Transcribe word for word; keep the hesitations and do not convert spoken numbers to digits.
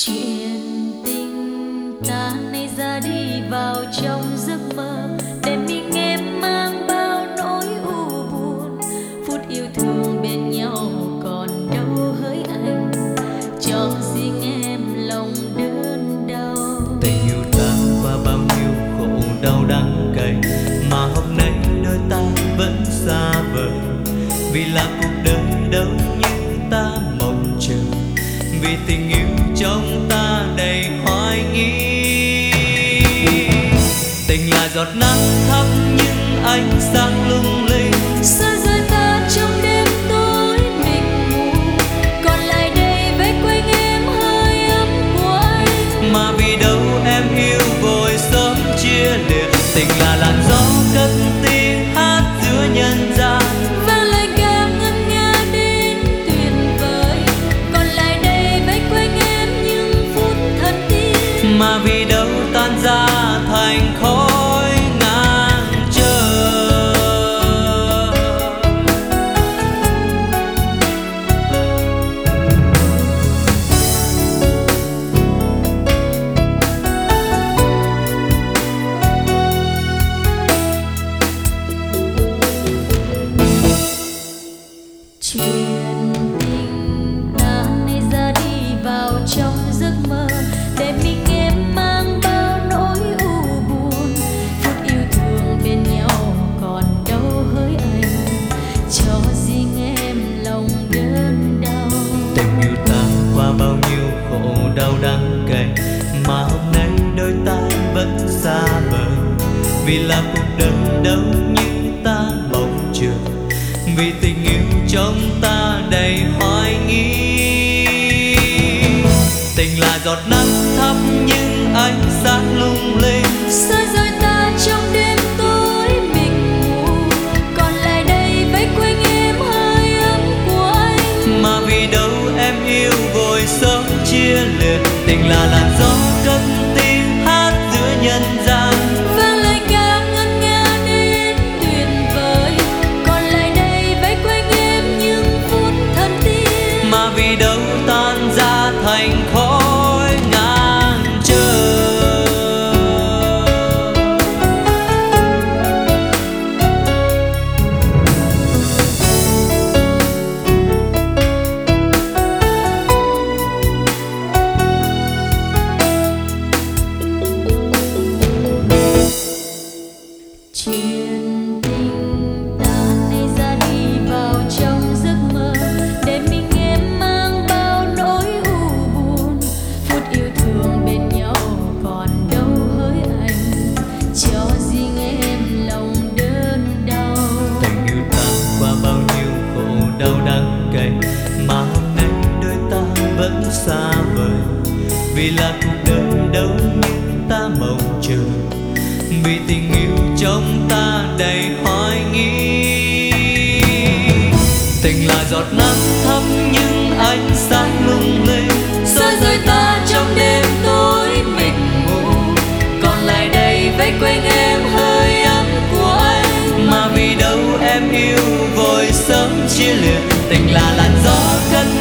Chuyện tình ta nay ra đi vào trong giấc mơ, để mình em mang bao nỗi u buồn. Phút yêu thương bên nhau còn đâu hỡi anh, cho riêng em lòng đớn đau. Tình yêu ta qua bao nhiêu khổ đau đắng cay, mà hôm nay đôi ta vẫn xa vời. Vì là cuộc đời đâu như ta mong chờ, vì tình yêu trong ta đầy hoài nghi. Tình là giọt nắng thấp nhưng ánh sáng lung linh, xa rời ta trong đêm tối mịt mù, còn lại đây vây quanh em hơi ấm của anh. mà vì đâu em yêu vội sớm chia liệt. Tình là làn gió cất tiếng hát giữa nhân gian, Vang lời ca ngân nga đến tuyệt vời, còn lại đây vây quanh em những phút thật tiếc. mà vì đâu tan ra thành khói ngàn trời. Chuyện tình ta nay ra đi vào trong giấc mơ, để mình em mang bao nỗi u buồn. Phút yêu thương bên nhau còn đâu hỡi anh, cho riêng em lòng đớn đau. Tình yêu ta qua bao nhiêu khổ đau đắng cay, mà hôm nay đôi ta vẫn xa vời. Vì là cuộc đời đâu như ta mong chờ, vì tình yêu trong ta đầy hoài nghi. Tình là giọt nắng thấp nhưng ánh sáng lung linh, Xa rời ta trong đêm tối mịt mù, còn lại đây vây quanh em hơi ấm của anh. mà vì đâu em yêu vội sớm chia liệt. Tình là làn gió cất tiếng hát giữa nhân gian, Vang lời ca ngân nga đến tuyệt vời, còn lại đây vây quanh em những phút thân tiếc. mà vì đâu tan ra thành khói ngàn trời. Chuyện tình ta nay ra đi vào trong giấc mơ, để mình em mang bao nỗi u buồn. Phút yêu thương bên nhau còn đâu hỡi anh, cho riêng em lòng đớn đau. Tình yêu ta qua bao nhiêu khổ đau đắng cay, mà hôm nay đôi ta vẫn xa vời. Vì là cuộc đời đâu như ta mong chờ, vì tình yêu trong ta đầy hoài nghi. Tình là giọt nắng thấp nhưng ánh sáng lung linh, Xa rời ta trong đêm tối mịt mù, còn lại đây vây quanh em hơi ấm của anh. mà vì đâu em yêu vội sớm chia liệt. Tình là làn gió cất